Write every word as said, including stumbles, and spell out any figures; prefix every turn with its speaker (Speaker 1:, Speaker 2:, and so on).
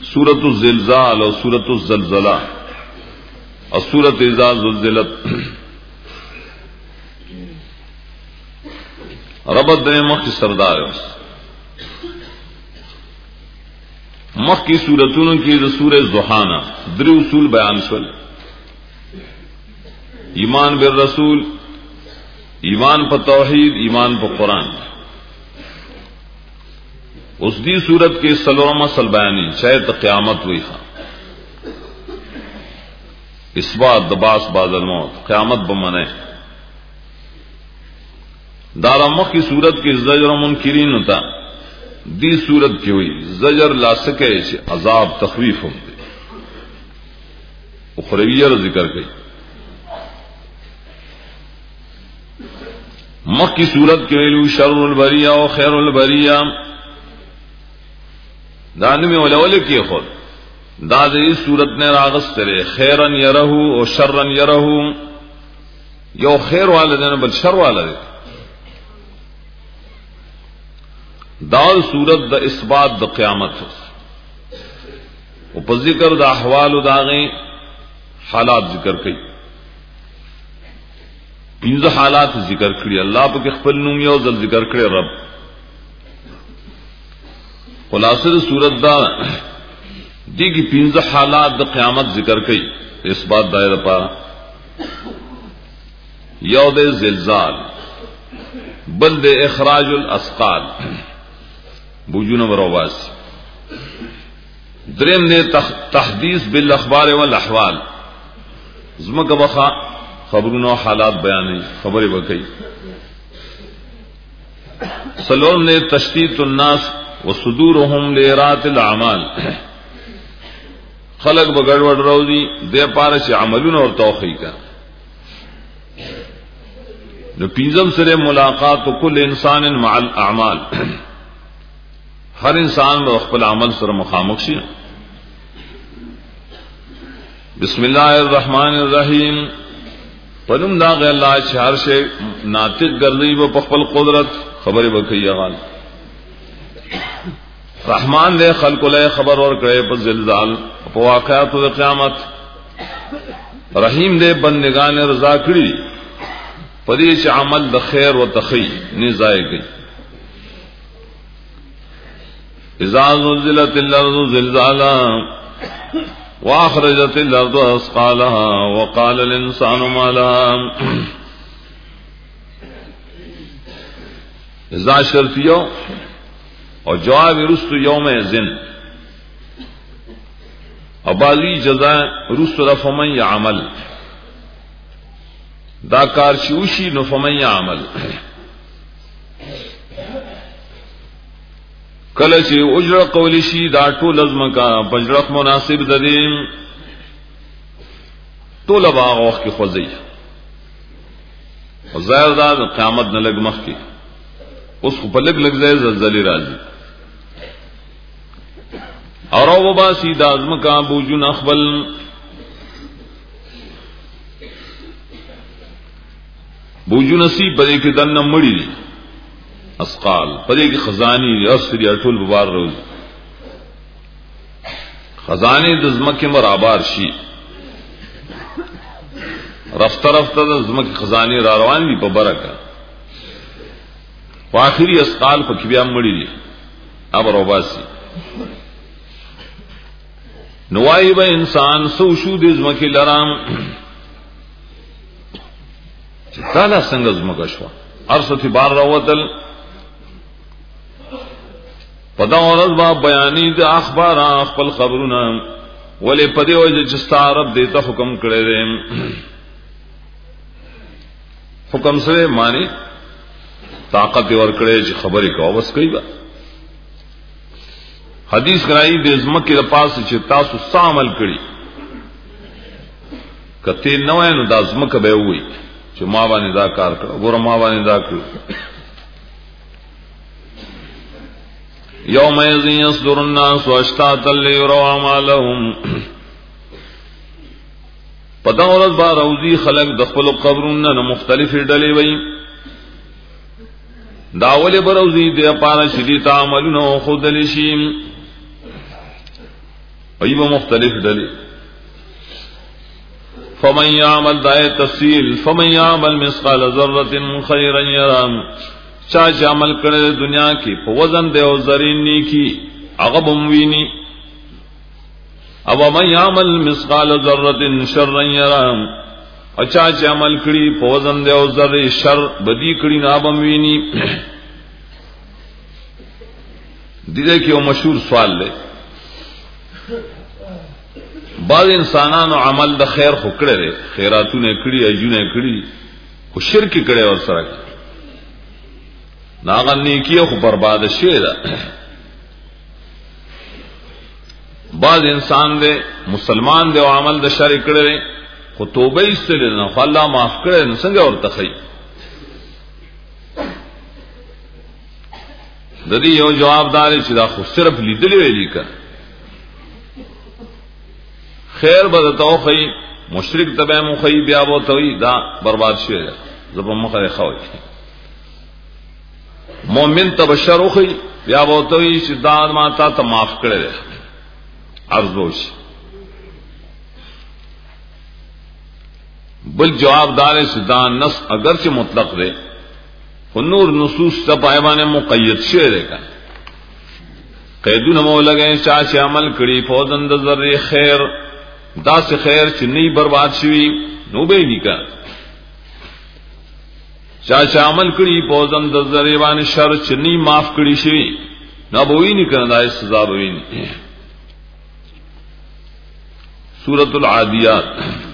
Speaker 1: سورۃ الزلزال اور سورۃ الزلزلہ اور سورۃ اذا زلزلت ربط دے مخ کی سردار مخ کی سورتوں کی سورہ ضحیٰ درې اصول بیان شول. ایمان بالرسول، ایمان پر توحید، ایمان پر قرآن. اس دی صورت کے سلورم اصل بیانی چاہے تو قیامت ہوئی خواہ اس بات دباس بعد الموت قیامت بمنے دارا مخ کی صورت کی زجر منکرین ہوتا دی صورت کی ہوئی زجر لا سکے عذاب تخویف ہوں دے اخرویہ ذکر گئی. مخ کی صورت کے ویلو شر البریہ و خیر البریہ دانوی اولول کی خود داد اس صورت نے راغست کرے خیرن یرہو اور شرن یرہو یو خیر والدین بل شر والد دال صورت دا اثبات دا قیامت و ذکر دا احوال و داغیں حالات ذکر کی پینز حالات ذکر کری اللہ پا کہ خپل نوم یو ذل ذکر کرے رب خلاصر صورت دا دی کی پینز حالات دا قیامت ذکر کی اس بات دائر پا یو دے زلزال بل دے اخراج الاسقال بوجون برواس درم دے تحدیث بالاخبار والاحوال زمک بخا خبرون و حالات بیانی خبر بکی. سلور نے تشتیت الناس وصدورهم لإرات الاعمال خلق بگڑوڑ روزی دے پارش عملون اور توخی کا جو پینزم سرے ملاقات کل انسان مع الاعمال ہر انسان میں اخبر عمل سر مخامخ شی. بسم اللہ الرحمن الرحیم پنم داغ اللہ شہر سے ناطق گردی و پخپل قدرت خبر بکی اغال رحمان دے خلق لے خبر اور کرے پر زلزال پر واقعات و قیامت رحیم دے بندگان رضا کری پدیش عمل د خیر و تخی نزائے گئی. اذا زلزلت الارض زلزالا واخرجت الارض اثقالها وقال الانسان ما لها اذا شرطیو اور جواب رست یوم زن اور باغی جزا رست فمن یعمل دا کارشوشی نو فمن یعمل کلچی اجر قولشی دا طول ازم کا بجرق مناسب ددیم طول باغ وقت کی خوزی زیر دا قیامت نلگ مخ کی اس کو پلک لگ زیر زلزلی رازی اور او باسی دا ازم کا بوجون اخبل بوجو نصیب پدے کی دن مڑی دی اسقال پدے کی خزانی اسری اٹھول ببار روز خزانے دزمک مر آبار شی رفتہ رفتہ دزمک خزانی راروان بھی پبرکا آخری اسقال پکبیا مڑی دی اب روباسی نوائی با انسان سوشو دزمک لرام تالا سنگ ازمک اشوا ارسطی بار روتل پدا اور با بیانی دے اخبار اخبر خبرنا ولی پدے وجہ جستا رب دیتا حکم کرے دے حکم سے مانی طاقت ور کرے جی خبری کا بس کئی با حدیث کرائی دے ازمک کے پاس چتا سو سا عمل کری کتے نوے نو دا ازمک بے ہوئی جو ماں بانی دا کار کرو گورا ماں بانی دا کرو یوم یزن یصدر الناس اشتاتا لیروا اعمالهم پتہ عورت با روزی خلق دخل قبرون نہ مختلف ڈلے وئی داول بروزی دے پارا شدی تعملون خود لشیم ایو مختلف ڈلی. فمن یعمل دائے تفصیل فمن یعمل مثقال ذرۃ خیرا یرى چا چې عمل کړي دنیا کې په وزن دی او زرین نیکی هغه بموینی او من یعمل مثقال ذرۃ شرا یرى اچھا چې عمل کړي په وزن دی او ذره شر بدی کړي نه بموینی. دغه کې یو مشهور سوال دی بعض انسانانو عمل د خیر خو کړي خیراتونه کړي اجونه کړي خو شرک کړي او سره ناغه نیکی خو برباد شي دا. بعض انسان دے مسلمان دے او عمل د شر کړي خو توبه ایستل نه خو الله معاف کړي نو څنګه ورته خي. د دې یو جواب دار چې دا خو صرف لیدل ویلی کا خیر بدتو خی مشرک تبع مخی بیا بو توي دا برباد شي زب مخه خوي. مومن تبشر خی بیا بو توي چې دا ما تا ته معاف کړي ارزوش. بل جواب دار سدا نص اگرچہ مطلق دے نور نصوص سب ایوان مقید شعر کا قیدون مو لگے چاچ عمل کڑی فوزن د ذر خیر دا سے خیر چنی برباد شوی نو بے نکا چاچ عمل کڑی فوزن د ذر وان شر چنی معاف کڑی شوی نہ بوئی نکا دا سزا بوئی. سورۃ العادیات